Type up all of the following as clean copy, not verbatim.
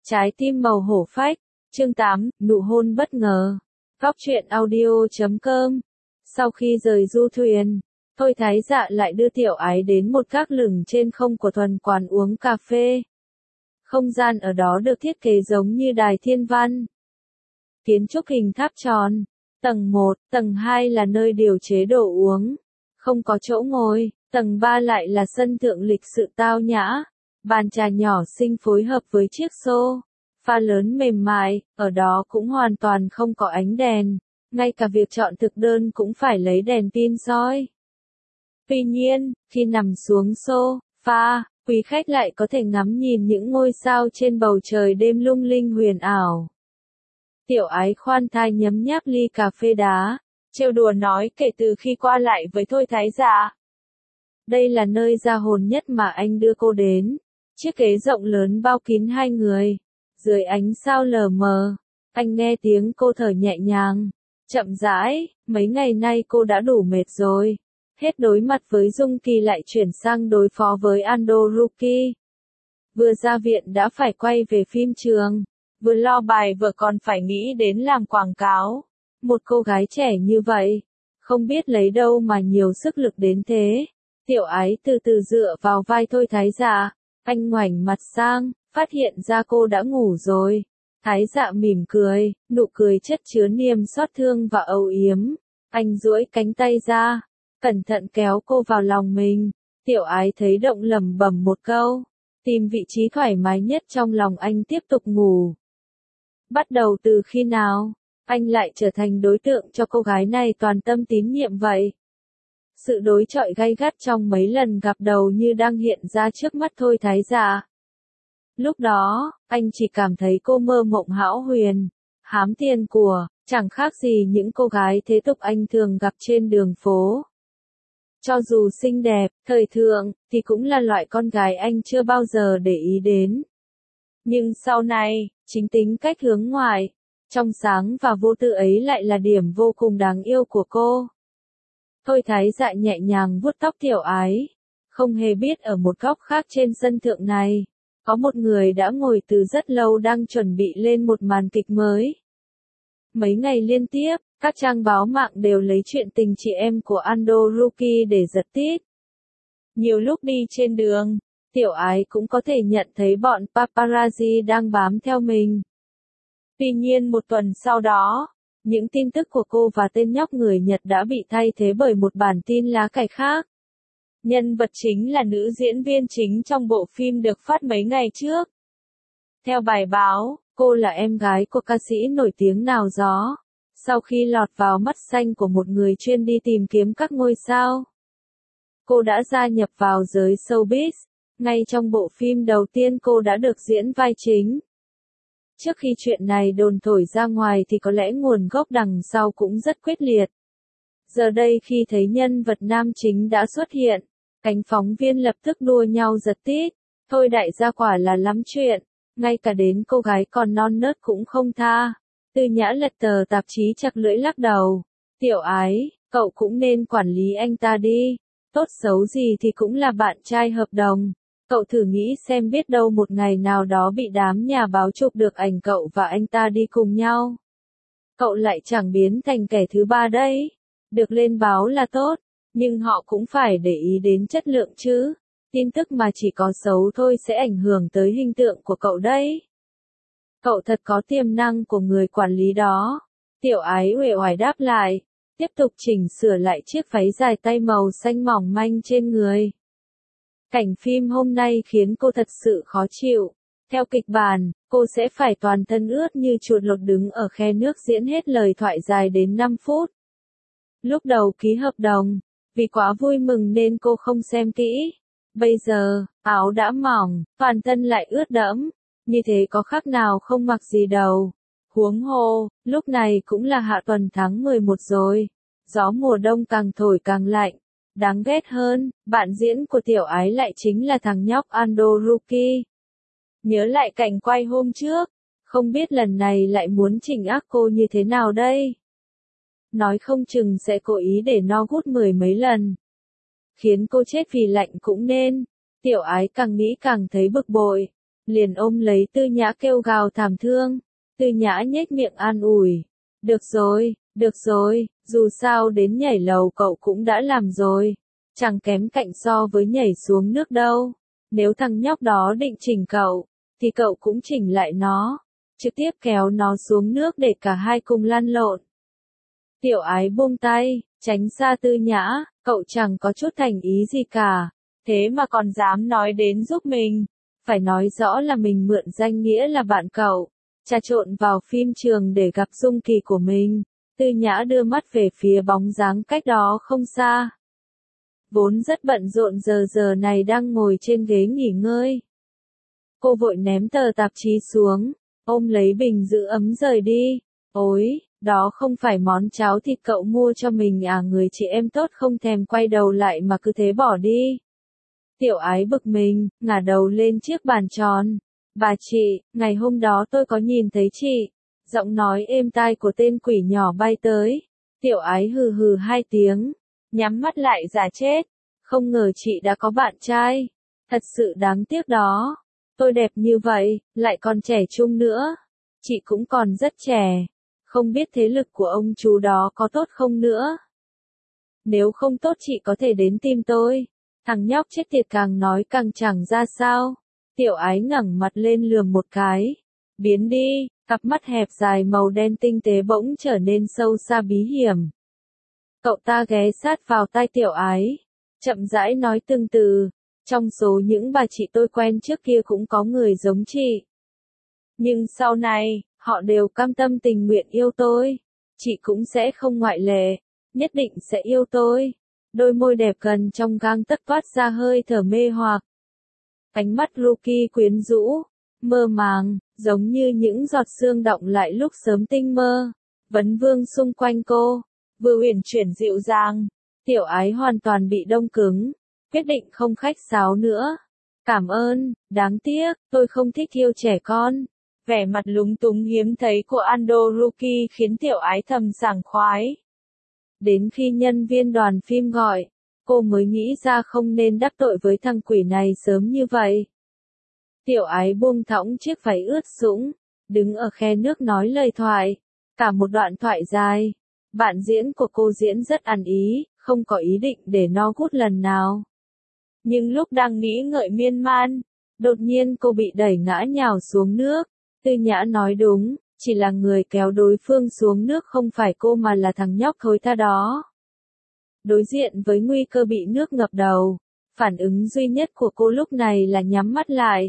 Trái tim màu hổ phách, chương 8, nụ hôn bất ngờ. Góc truyện audio.com. Sau khi rời du thuyền, Thôi Thái Dạ lại đưa Tiểu Ái đến một gác lửng trên không của thuần quán uống cà phê. Không gian ở đó được thiết kế giống như đài thiên văn. Kiến trúc hình tháp tròn, tầng 1, tầng 2 là nơi điều chế đồ uống, không có chỗ ngồi, tầng 3 lại là sân thượng lịch sự tao nhã. Bàn trà nhỏ xinh phối hợp với chiếc sofa lớn mềm mại, ở đó cũng hoàn toàn không có ánh đèn, ngay cả việc chọn thực đơn cũng phải lấy đèn pin soi. Tuy nhiên, khi nằm xuống sofa, quý khách lại có thể ngắm nhìn những ngôi sao trên bầu trời đêm lung linh huyền ảo. Tiểu Ái khoan thai nhấm nháp ly cà phê đá, trêu đùa nói kể từ khi qua lại với Thôi Thái Dạ. Đây là nơi ra hồn nhất mà anh đưa cô đến. Chiếc ghế rộng lớn bao kín hai người. Dưới ánh sao lờ mờ, anh nghe tiếng cô thở nhẹ nhàng, chậm rãi. Mấy ngày nay cô đã đủ mệt rồi. Hết đối mặt với Dung Kỳ lại chuyển sang đối phó với Ando Ruki. Vừa ra viện đã phải quay về phim trường, vừa lo bài vở còn phải nghĩ đến làm quảng cáo. Một cô gái trẻ như vậy, không biết lấy đâu mà nhiều sức lực đến thế. Tiểu Ái từ từ dựa vào vai Thôi Thái Dạ. Anh ngoảnh mặt sang, phát hiện ra cô đã ngủ rồi. Thái Dạ mỉm cười, nụ cười chất chứa niềm xót thương và âu yếm. Anh duỗi cánh tay ra, cẩn thận kéo cô vào lòng mình. Tiểu Ái thấy động lẩm bẩm một câu, tìm vị trí thoải mái nhất trong lòng anh tiếp tục ngủ. Bắt đầu từ khi nào, anh lại trở thành đối tượng cho cô gái này toàn tâm tín nhiệm vậy? Sự đối chọi gay gắt trong mấy lần gặp đầu như đang hiện ra trước mắt Thôi Thái Dạ. Lúc đó, anh chỉ cảm thấy cô mơ mộng hão huyền, hám tiền của, chẳng khác gì những cô gái thế tục anh thường gặp trên đường phố. Cho dù xinh đẹp, thời thượng, thì cũng là loại con gái anh chưa bao giờ để ý đến. Nhưng sau này, chính tính cách hướng ngoại, trong sáng và vô tư ấy lại là điểm vô cùng đáng yêu của cô. Thôi Thái Dạ nhẹ nhàng vuốt tóc Tiểu Ái, không hề biết ở một góc khác trên sân thượng này, có một người đã ngồi từ rất lâu đang chuẩn bị lên một màn kịch mới. Mấy ngày liên tiếp, các trang báo mạng đều lấy chuyện tình chị em của Ando Ruki để giật tít. Nhiều lúc đi trên đường, Tiểu Ái cũng có thể nhận thấy bọn paparazzi đang bám theo mình. Tuy nhiên một tuần sau đó, những tin tức của cô và tên nhóc người Nhật đã bị thay thế bởi một bản tin lá cải khác. Nhân vật chính là nữ diễn viên chính trong bộ phim được phát mấy ngày trước. Theo bài báo, cô là em gái của ca sĩ nổi tiếng nào đó, sau khi lọt vào mắt xanh của một người chuyên đi tìm kiếm các ngôi sao. Cô đã gia nhập vào giới showbiz, ngay trong bộ phim đầu tiên cô đã được diễn vai chính. Trước khi chuyện này đồn thổi ra ngoài thì có lẽ nguồn gốc đằng sau cũng rất quyết liệt. Giờ đây khi thấy nhân vật nam chính đã xuất hiện, cánh phóng viên lập tức đua nhau giật tít. Thôi đại gia quả là lắm chuyện, ngay cả đến cô gái còn non nớt cũng không tha. Tư Nhã lật tờ tạp chí chặt lưỡi lắc đầu. Tiểu Ái, cậu cũng nên quản lý anh ta đi. Tốt xấu gì thì cũng là bạn trai hợp đồng. Cậu thử nghĩ xem biết đâu một ngày nào đó bị đám nhà báo chụp được ảnh cậu và anh ta đi cùng nhau. Cậu lại chẳng biến thành kẻ thứ ba đấy. Được lên báo là tốt, nhưng họ cũng phải để ý đến chất lượng chứ. Tin tức mà chỉ có xấu thôi sẽ ảnh hưởng tới hình tượng của cậu đấy. Cậu thật có tiềm năng của người quản lý đó. Tiểu Ái uể oải đáp lại, tiếp tục chỉnh sửa lại chiếc váy dài tay màu xanh mỏng manh trên người. Cảnh phim hôm nay khiến cô thật sự khó chịu. Theo kịch bản, cô sẽ phải toàn thân ướt như chuột lột đứng ở khe nước diễn hết lời thoại dài đến 5 phút. Lúc đầu ký hợp đồng, vì quá vui mừng nên cô không xem kỹ. Bây giờ, áo đã mỏng, toàn thân lại ướt đẫm. Như thế có khác nào không mặc gì đâu. Huống hồ, lúc này cũng là hạ tuần tháng 11 rồi. Gió mùa đông càng thổi càng lạnh. Đáng ghét hơn, bạn diễn của Tiểu Ái lại chính là thằng nhóc Ando Ruki. Nhớ lại cảnh quay hôm trước, không biết lần này lại muốn chỉnh ác cô như thế nào đây? Nói không chừng sẽ cố ý để no gút 10 mấy lần. Khiến cô chết vì lạnh cũng nên. Tiểu Ái càng nghĩ càng thấy bực bội. liền ôm lấy Tư Nhã kêu gào thảm thương. Tư Nhã nhếch miệng an ủi. Được rồi, dù sao đến nhảy lầu cậu cũng đã làm rồi. Chẳng kém cạnh so với nhảy xuống nước đâu. Nếu thằng nhóc đó định chỉnh cậu, thì cậu cũng chỉnh lại nó. Trực tiếp kéo nó xuống nước để cả hai cùng lăn lộn. Tiểu Ái buông tay, tránh xa Tư Nhã, cậu chẳng có chút thành ý gì cả. Thế mà còn dám nói đến giúp mình. Phải nói rõ là mình mượn danh nghĩa là bạn cậu. Trà trộn vào phim trường để gặp Dung Kỳ của mình. Tư Nhã đưa mắt về phía bóng dáng cách đó không xa. Vốn rất bận rộn giờ này đang ngồi trên ghế nghỉ ngơi. Cô vội ném tờ tạp chí xuống, ôm lấy bình giữ ấm rời đi. Ôi, đó không phải món cháo thịt cậu mua cho mình à, người chị em tốt không thèm quay đầu lại mà cứ thế bỏ đi. Tiểu Ái bực mình, ngả đầu lên chiếc bàn tròn. Bà chị, ngày hôm đó tôi có nhìn thấy chị. Giọng nói êm tai của tên quỷ nhỏ bay tới. Tiểu Ái hừ hừ hai tiếng, nhắm mắt lại giả chết. Không ngờ chị đã có bạn trai. Thật sự đáng tiếc đó. Tôi đẹp như vậy, lại còn trẻ trung nữa. Chị cũng còn rất trẻ. Không biết thế lực của ông chú đó có tốt không nữa. Nếu không tốt chị có thể đến tìm tôi. Thằng nhóc chết tiệt càng nói càng chẳng ra sao. Tiểu Ái ngẩng mặt lên lườm một cái. Biến đi, cặp mắt hẹp dài màu đen tinh tế bỗng trở nên sâu xa bí hiểm. Cậu ta ghé sát vào tai Tiểu Ái. Chậm rãi nói từng từ. Trong số những bà chị tôi quen trước kia cũng có người giống chị. Nhưng sau này, họ đều cam tâm tình nguyện yêu tôi. Chị cũng sẽ không ngoại lệ. Nhất định sẽ yêu tôi. Đôi môi đẹp gần trong gang tấc toát ra hơi thở mê hoặc. Ánh mắt Ruki quyến rũ, mơ màng, giống như những giọt sương đọng lại lúc sớm tinh mơ. Vấn vương xung quanh cô, vừa uyển chuyển dịu dàng. Tiểu Ái hoàn toàn bị đông cứng, quyết định không khách sáo nữa. Cảm ơn, đáng tiếc, tôi không thích yêu trẻ con. Vẻ mặt lúng túng hiếm thấy của Ando Ruki khiến Tiểu Ái thầm sảng khoái. Đến khi nhân viên đoàn phim gọi, cô mới nghĩ ra không nên đắc tội với thằng quỷ này sớm như vậy. Tiểu Ái buông thõng chiếc váy ướt sũng, đứng ở khe nước nói lời thoại. Cả một đoạn thoại dài. Bạn diễn của cô diễn rất ăn ý, không có ý định để no gút lần nào. Nhưng lúc đang nghĩ ngợi miên man, đột nhiên cô bị đẩy ngã nhào xuống nước. Tư Nhã nói đúng, chỉ là người kéo đối phương xuống nước không phải cô mà là thằng nhóc thối tha đó. Đối diện với nguy cơ bị nước ngập đầu, phản ứng duy nhất của cô lúc này là nhắm mắt lại.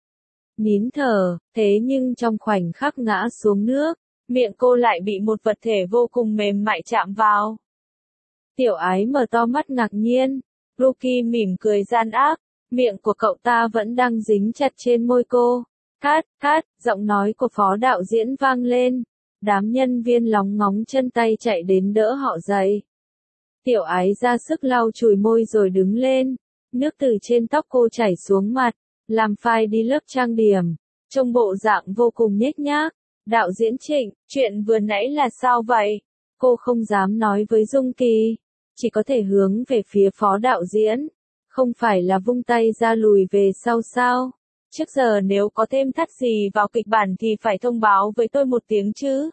Nín thở, thế nhưng trong khoảnh khắc ngã xuống nước, miệng cô lại bị một vật thể vô cùng mềm mại chạm vào. Tiểu Ái mở to mắt ngạc nhiên, Ruki mỉm cười gian ác, miệng của cậu ta vẫn đang dính chặt trên môi cô. Cát, giọng nói của phó đạo diễn vang lên. Đám nhân viên lóng ngóng chân tay chạy đến đỡ họ dậy. Tiểu Ái ra sức lau chùi môi rồi đứng lên. Nước từ trên tóc cô chảy xuống mặt, làm phai đi lớp trang điểm. Trông bộ dạng vô cùng nhếch nhác. Đạo diễn Trịnh, chuyện vừa nãy là sao vậy? Cô không dám nói với Dung Kỳ. Chỉ có thể hướng về phía phó đạo diễn. Không phải là vung tay ra lùi về sau sao? Trước giờ nếu có thêm thắt gì vào kịch bản thì phải thông báo với tôi một tiếng chứ.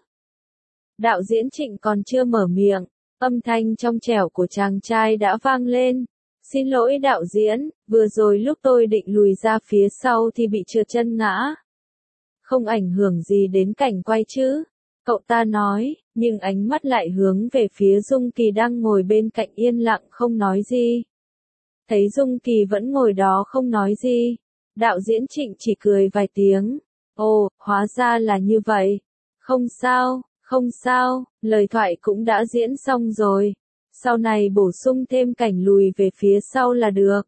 Đạo diễn Trịnh còn chưa mở miệng, âm thanh trong trẻo của chàng trai đã vang lên. Xin lỗi đạo diễn, vừa rồi lúc tôi định lùi ra phía sau thì bị trượt chân ngã. Không ảnh hưởng gì đến cảnh quay chứ? Cậu ta nói, nhưng ánh mắt lại hướng về phía Dung Kỳ đang ngồi bên cạnh yên lặng không nói gì. Thấy Dung Kỳ vẫn ngồi đó không nói gì. Đạo diễn Trịnh chỉ cười vài tiếng. Ồ, hóa ra là như vậy. Không sao, lời thoại cũng đã diễn xong rồi. Sau này bổ sung thêm cảnh lùi về phía sau là được.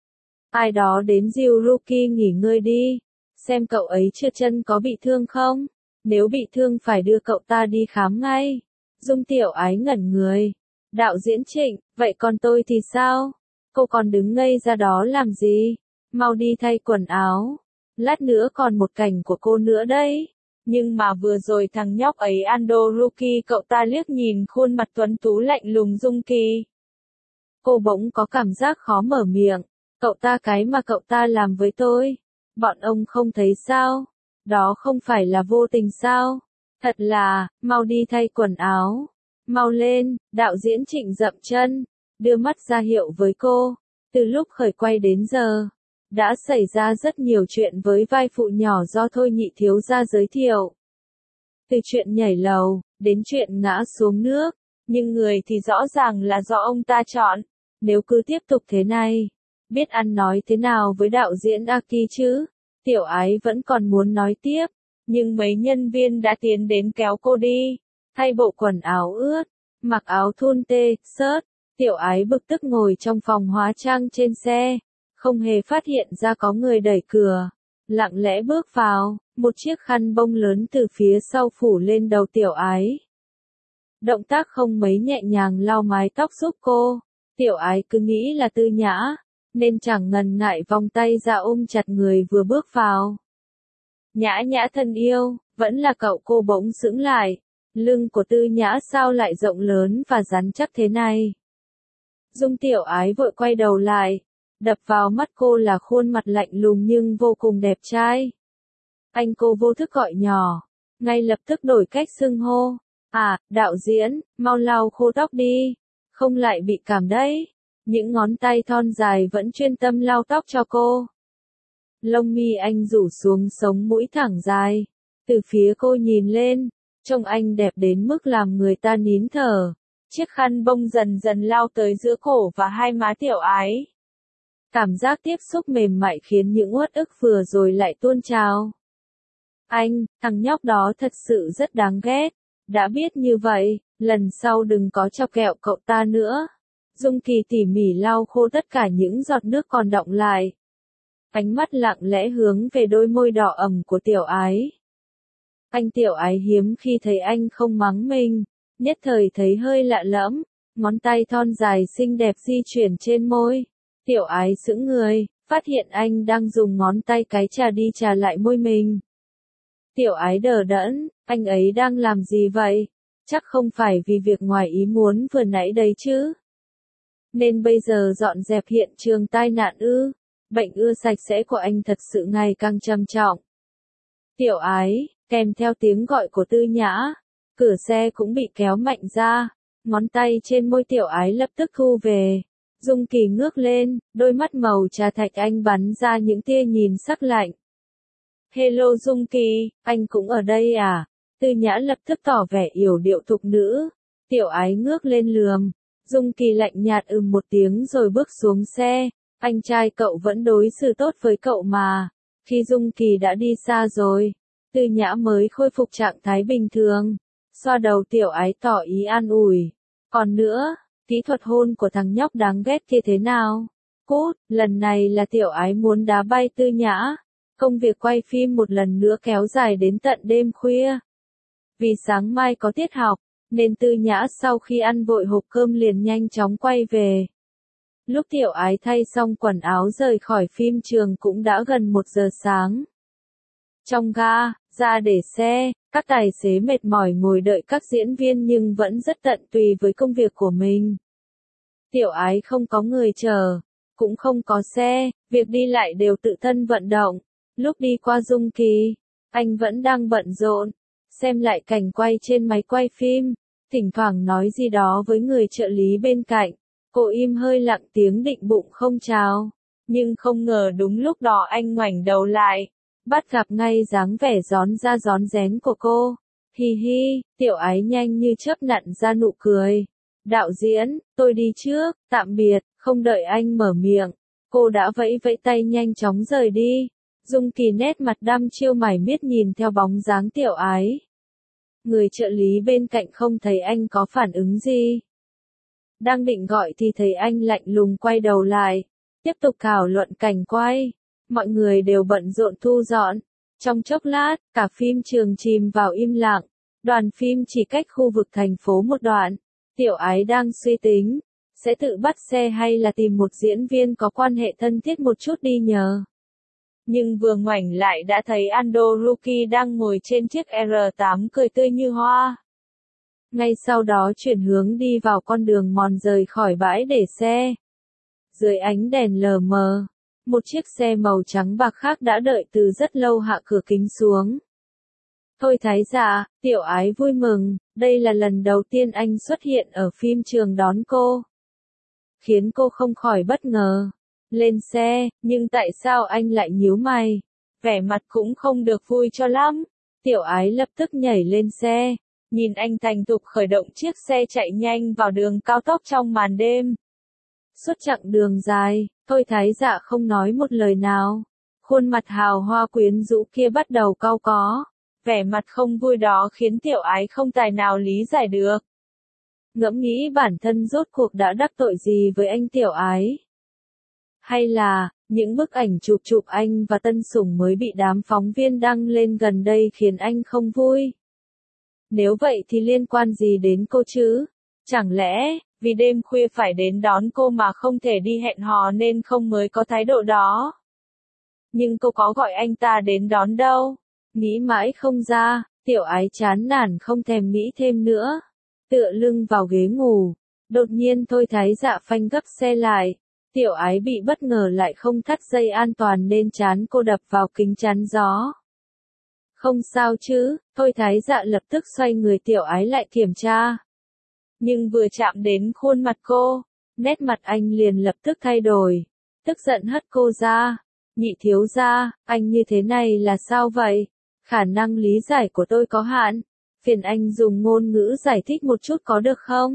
Ai đó đến dìu Ruki nghỉ ngơi đi. Xem cậu ấy trượt chân có bị thương không? Nếu bị thương phải đưa cậu ta đi khám ngay. Dung Tiểu Ái ngẩn người. Đạo diễn Trịnh, vậy còn tôi thì sao? Cô còn đứng ngây ra đó làm gì? Mau đi thay quần áo. Lát nữa còn một cảnh của cô nữa đấy. Nhưng mà vừa rồi thằng nhóc ấy Ando Ruki cậu ta liếc nhìn khuôn mặt tuấn tú lạnh lùng Dung Kỳ. Cô bỗng có cảm giác khó mở miệng. Cậu ta cái mà cậu ta làm với tôi. Bọn ông không thấy sao? Đó không phải là vô tình sao? Thật là, mau đi thay quần áo. Mau lên, đạo diễn Trịnh dậm chân, đưa mắt ra hiệu với cô. Từ lúc khởi quay đến giờ, đã xảy ra rất nhiều chuyện với vai phụ nhỏ do Thôi Nhị thiếu gia giới thiệu. Từ chuyện nhảy lầu, đến chuyện ngã xuống nước, nhưng người thì rõ ràng là do ông ta chọn. Nếu cứ tiếp tục thế này, biết ăn nói thế nào với đạo diễn Aki chứ? Tiểu Ái vẫn còn muốn nói tiếp, nhưng mấy nhân viên đã tiến đến kéo cô đi, thay bộ quần áo ướt, mặc áo thun tê, xớt. Tiểu Ái bực tức ngồi trong phòng hóa trang trên xe, không hề phát hiện ra có người đẩy cửa, lặng lẽ bước vào, một chiếc khăn bông lớn từ phía sau phủ lên đầu Tiểu Ái. Động tác không mấy nhẹ nhàng lau mái tóc giúp cô, Tiểu Ái cứ nghĩ là Tư Nhã, nên chẳng ngần ngại vòng tay ra ôm chặt người vừa bước vào. Nhã Nhã thân yêu, vẫn là cậu. Cô bỗng sững lại, lưng của Tư Nhã sao lại rộng lớn và rắn chắc thế này? Dung Tiểu Ái vội quay đầu lại, đập vào mắt cô là khuôn mặt lạnh lùng nhưng vô cùng đẹp trai. Anh cô vô thức gọi nhỏ, ngay lập tức đổi cách xưng hô. À, đạo diễn, mau lau khô tóc đi, không lại bị cảm đấy. Những ngón tay thon dài vẫn chuyên tâm lau tóc cho cô. Lông mi anh rủ xuống sống mũi thẳng dài. Từ phía cô nhìn lên, trông anh đẹp đến mức làm người ta nín thở. Chiếc khăn bông dần dần lao tới giữa cổ và hai má Tiểu Ái. Cảm giác tiếp xúc mềm mại khiến những uất ức vừa rồi lại tuôn trào. Anh, thằng nhóc đó thật sự rất đáng ghét. Đã biết như vậy, lần sau đừng có chọc ghẹo cậu ta nữa. Dung Kỳ tỉ mỉ lau khô tất cả những giọt nước còn đọng lại. Ánh mắt lặng lẽ hướng về đôi môi đỏ ẩm của Tiểu Ái. Anh Tiểu Ái hiếm khi thấy anh không mắng mình, nhất thời thấy hơi lạ lẫm, ngón tay thon dài xinh đẹp di chuyển trên môi. Tiểu Ái sững người, phát hiện anh đang dùng ngón tay cái chà đi chà lại môi mình. Tiểu Ái đờ đẫn, anh ấy đang làm gì vậy? Chắc không phải vì việc ngoài ý muốn vừa nãy đấy chứ? Nên bây giờ dọn dẹp hiện trường tai nạn ư? Bệnh ưa sạch sẽ của anh thật sự ngày càng trầm trọng. Tiểu Ái, kèm theo tiếng gọi của Tư Nhã, cửa xe cũng bị kéo mạnh ra, ngón tay trên môi Tiểu Ái lập tức thu về. Dung Kỳ ngước lên, đôi mắt màu trà thạch anh bắn ra những tia nhìn sắc lạnh. Hello Dung Kỳ, anh cũng ở đây à? Tư Nhã lập tức tỏ vẻ yểu điệu thục nữ. Tiểu Ái ngước lên lườm. Dung Kỳ lạnh nhạt một tiếng rồi bước xuống xe. Anh trai cậu vẫn đối xử tốt với cậu mà. Khi Dung Kỳ đã đi xa rồi, Tư Nhã mới khôi phục trạng thái bình thường. Xoa đầu Tiểu Ái tỏ ý an ủi. Còn nữa, kỹ thuật hôn của thằng nhóc đáng ghét kia thế nào? Cút, lần này là Tiểu Ái muốn đá bay Tư Nhã. Công việc quay phim một lần nữa kéo dài đến tận đêm khuya. Vì sáng mai có tiết học, nên Tư Nhã sau khi ăn vội hộp cơm liền nhanh chóng quay về. Lúc Tiểu Ái thay xong quần áo rời khỏi phim trường cũng đã gần 1 giờ sáng. Trong ga, ra để xe, các tài xế mệt mỏi ngồi đợi các diễn viên nhưng vẫn rất tận tụy với công việc của mình. Tiểu Ái không có người chờ, cũng không có xe, việc đi lại đều tự thân vận động. Lúc đi qua Dung Kỳ, anh vẫn đang bận rộn, xem lại cảnh quay trên máy quay phim, thỉnh thoảng nói gì đó với người trợ lý bên cạnh. Cô im hơi lặng tiếng định bụng không chào, nhưng không ngờ đúng lúc đó anh ngoảnh đầu lại, bắt gặp ngay dáng vẻ rón ra rón rén của cô. Hi hi, Tiểu Ái nhanh như chớp nặn ra nụ cười. Đạo diễn, tôi đi trước, tạm biệt. Không đợi anh mở miệng, cô đã vẫy vẫy tay nhanh chóng rời đi. Dung Kỳ nét mặt đăm chiêu mải miết nhìn theo bóng dáng Tiểu Ái. Người trợ lý bên cạnh không thấy anh có phản ứng gì. Đang định gọi thì thấy anh lạnh lùng quay đầu lại, tiếp tục thảo luận cảnh quay. Mọi người đều bận rộn thu dọn. Trong chốc lát, cả phim trường chìm vào im lặng. Đoàn phim chỉ cách khu vực thành phố một đoạn. Tiểu Ái đang suy tính, sẽ tự bắt xe hay là tìm một diễn viên có quan hệ thân thiết một chút đi nhờ. Nhưng vừa ngoảnh lại đã thấy Ando Ruki đang ngồi trên chiếc R8 cười tươi như hoa. Ngay sau đó chuyển hướng đi vào con đường mòn rời khỏi bãi để xe. Dưới ánh đèn lờ mờ, Một chiếc xe màu trắng bạc khác đã đợi từ rất lâu hạ cửa kính xuống. Thôi thái dạ, tiểu ái vui mừng, đây là lần đầu tiên anh xuất hiện ở phim trường đón cô. Khiến cô không khỏi bất ngờ. Lên xe, nhưng tại sao anh lại nhíu mày? Vẻ mặt cũng không được vui cho lắm. Tiểu ái lập tức nhảy lên xe, nhìn anh thành thục khởi động chiếc xe chạy nhanh vào đường cao tốc trong màn đêm. Suốt chặng đường dài, Thôi thái dạ không nói một lời nào. Khuôn mặt hào hoa quyến rũ kia bắt đầu cau có. Vẻ mặt không vui đó khiến tiểu ái không tài nào lý giải được. Ngẫm nghĩ bản thân rốt cuộc đã đắc tội gì với anh tiểu ái. Hay là, những bức ảnh chụp anh và tân sủng mới bị đám phóng viên đăng lên gần đây khiến anh không vui. Nếu vậy thì liên quan gì đến cô chứ? Chẳng lẽ, vì đêm khuya phải đến đón cô mà không thể đi hẹn hò nên không mới có thái độ đó? Nhưng cô có gọi anh ta đến đón đâu? Nghĩ mãi không ra, tiểu ái chán nản không thèm nghĩ thêm nữa. Tựa lưng vào ghế ngủ. Đột nhiên Thôi thái dạ phanh gấp xe lại. Tiểu ái bị bất ngờ lại không thắt dây an toàn nên trán cô đập vào kính chắn gió. Không sao chứ, Thôi thái dạ lập tức xoay người tiểu ái lại kiểm tra. Nhưng vừa chạm đến khuôn mặt cô, nét mặt anh liền lập tức thay đổi. Tức giận hất cô ra. Nhị thiếu gia, anh như thế này là sao vậy? Khả năng lý giải của tôi có hạn. Phiền anh dùng ngôn ngữ giải thích một chút có được không?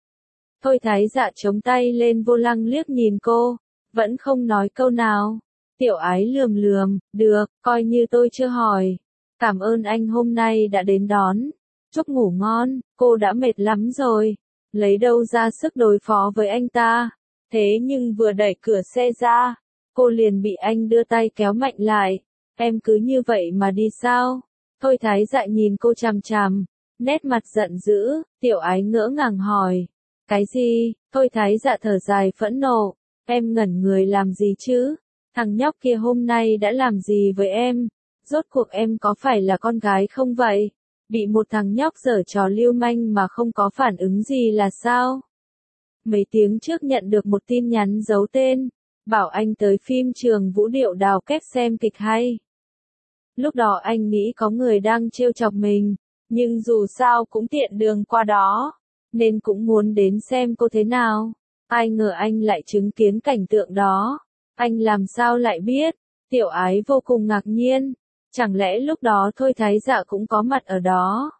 Thôi thái dạ chống tay lên vô lăng liếc nhìn cô, vẫn không nói câu nào. Tiểu ái lườm lườm, được, coi như tôi chưa hỏi. Cảm ơn anh hôm nay đã đến đón. Chúc ngủ ngon, cô đã mệt lắm rồi. Lấy đâu ra sức đối phó với anh ta. Thế nhưng vừa đẩy cửa xe ra, cô liền bị anh đưa tay kéo mạnh lại. Em cứ như vậy mà đi sao? Thôi thái dạ nhìn cô chằm chằm, nét mặt giận dữ, tiểu ái ngỡ ngàng hỏi. Cái gì? Thôi thái dạ thở dài phẫn nộ. Em ngẩn người làm gì chứ? Thằng nhóc kia hôm nay đã làm gì với em? Rốt cuộc em có phải là con gái không vậy? Bị một thằng nhóc giở trò lưu manh mà không có phản ứng gì là sao? Mấy tiếng trước nhận được một tin nhắn giấu tên, bảo anh tới phim trường Vũ Điệu Đào Kép xem kịch hay. Lúc đó anh nghĩ có người đang trêu chọc mình, nhưng dù sao cũng tiện đường qua đó, nên cũng muốn đến xem cô thế nào. Ai ngờ anh lại chứng kiến cảnh tượng đó. Anh làm sao lại biết? Tiểu ái vô cùng ngạc nhiên. Chẳng lẽ lúc đó Thôi thái dạ cũng có mặt ở đó?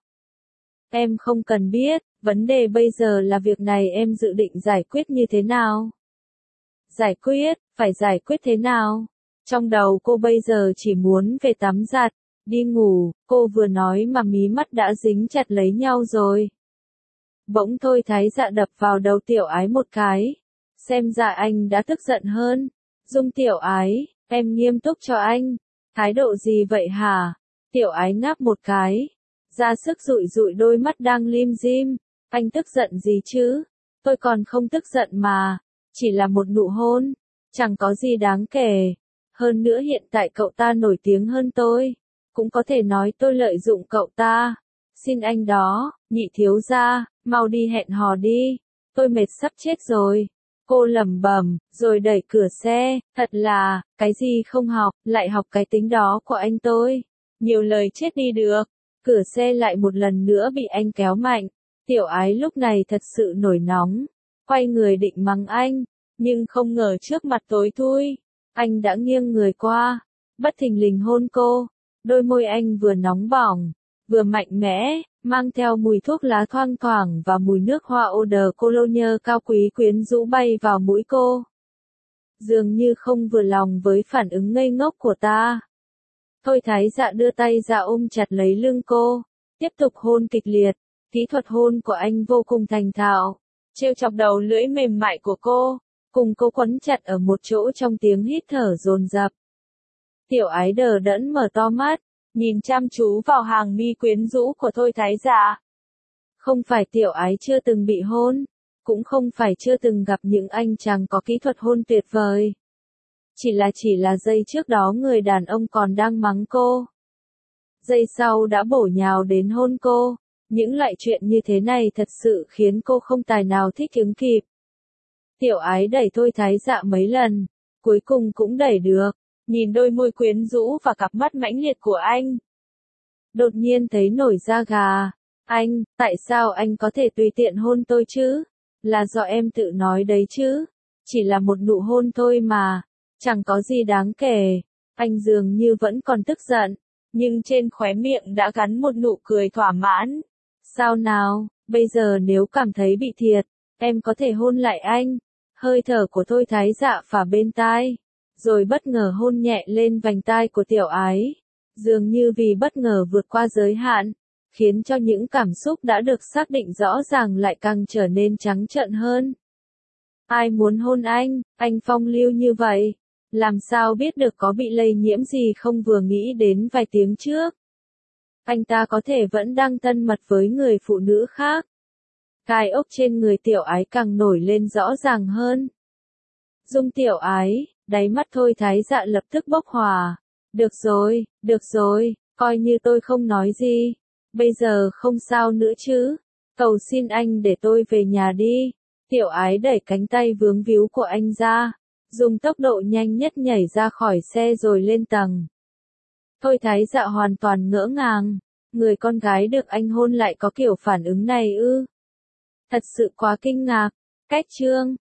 Em không cần biết, vấn đề bây giờ là việc này em dự định giải quyết như thế nào? Giải quyết, phải giải quyết thế nào? Trong đầu cô bây giờ chỉ muốn về tắm giặt, đi ngủ, cô vừa nói mà mí mắt đã dính chặt lấy nhau rồi. Bỗng Thôi thái dạ đập vào đầu tiểu ái một cái. Xem ra anh đã tức giận hơn. Dung tiểu ái, em nghiêm túc cho anh. Thái độ gì vậy hả? Tiểu ái ngáp một cái. Ra sức dụi dụi đôi mắt đang lim dim. Anh tức giận gì chứ? Tôi còn không tức giận mà. Chỉ là một nụ hôn. Chẳng có gì đáng kể. Hơn nữa hiện tại cậu ta nổi tiếng hơn tôi. Cũng có thể nói tôi lợi dụng cậu ta. Xin anh đó, nhị thiếu gia, mau đi hẹn hò đi. Tôi mệt sắp chết rồi. Cô lẩm bẩm, rồi đẩy cửa xe. Thật là, cái gì không học, lại học cái tính đó của anh tôi. Nhiều lời chết đi được. Cửa xe lại một lần nữa bị anh kéo mạnh. Tiểu ái lúc này thật sự nổi nóng. Quay người định mắng anh. Nhưng không ngờ trước mặt tối thui. Anh đã nghiêng người qua. Bất thình lình hôn cô. Đôi môi anh vừa nóng bỏng, vừa mạnh mẽ, mang theo mùi thuốc lá thoang thoảng và mùi nước hoa eau de cologne cao quý quyến rũ bay vào mũi cô. Dường như không vừa lòng với phản ứng ngây ngốc của ta. Thôi thái dạ đưa tay ra ôm chặt lấy lưng cô, tiếp tục hôn kịch liệt. Kỹ thuật hôn của anh vô cùng thành thạo, trêu chọc đầu lưỡi mềm mại của cô, cùng cô quấn chặt ở một chỗ trong tiếng hít thở dồn dập. Tiểu ái đờ đẫn mở to mắt, nhìn chăm chú vào hàng mi quyến rũ của Thôi thái dạ. Không phải tiểu ái chưa từng bị hôn, cũng không phải chưa từng gặp những anh chàng có kỹ thuật hôn tuyệt vời. Chỉ là giây trước đó người đàn ông còn đang mắng cô. Giây sau đã bổ nhào đến hôn cô. Những loại chuyện như thế này thật sự khiến cô không tài nào thích ứng kịp. Tiểu ái đẩy Thôi thái dạ mấy lần, cuối cùng cũng đẩy được, nhìn đôi môi quyến rũ và cặp mắt mãnh liệt của anh. Đột nhiên thấy nổi da gà. Anh, tại sao anh có thể tùy tiện hôn tôi chứ? Là do em tự nói đấy chứ. Chỉ là một nụ hôn thôi mà. Chẳng có gì đáng kể. Anh dường như vẫn còn tức giận. Nhưng trên khóe miệng đã gắn một nụ cười thỏa mãn. Sao nào, bây giờ nếu cảm thấy bị thiệt, em có thể hôn lại anh. Hơi thở của Thôi Thái Dạ phả bên tai. Rồi bất ngờ hôn nhẹ lên vành tai của Tiểu Ái. Dường như vì bất ngờ vượt qua giới hạn, khiến cho những cảm xúc đã được xác định rõ ràng lại càng trở nên trắng trợn hơn. Ai muốn hôn anh phong lưu như vậy, làm sao biết được có bị lây nhiễm gì không vừa nghĩ đến vài tiếng trước. Anh ta có thể vẫn đang thân mật với người phụ nữ khác. Gai ốc trên người Tiểu Ái càng nổi lên rõ ràng hơn. Dung Tiểu Ái, đáy mắt Thôi Thái Dạ lập tức bốc hỏa. Được rồi, coi như tôi không nói gì. Bây giờ không sao nữa chứ. Cầu xin anh để tôi về nhà đi. Tiểu Ái đẩy cánh tay vướng víu của anh ra, dùng tốc độ nhanh nhất nhảy ra khỏi xe rồi lên tầng. Thôi Thái Dạ hoàn toàn ngỡ ngàng. Người con gái được anh hôn lại có kiểu phản ứng này ư? Thật sự quá kinh ngạc. Cách chương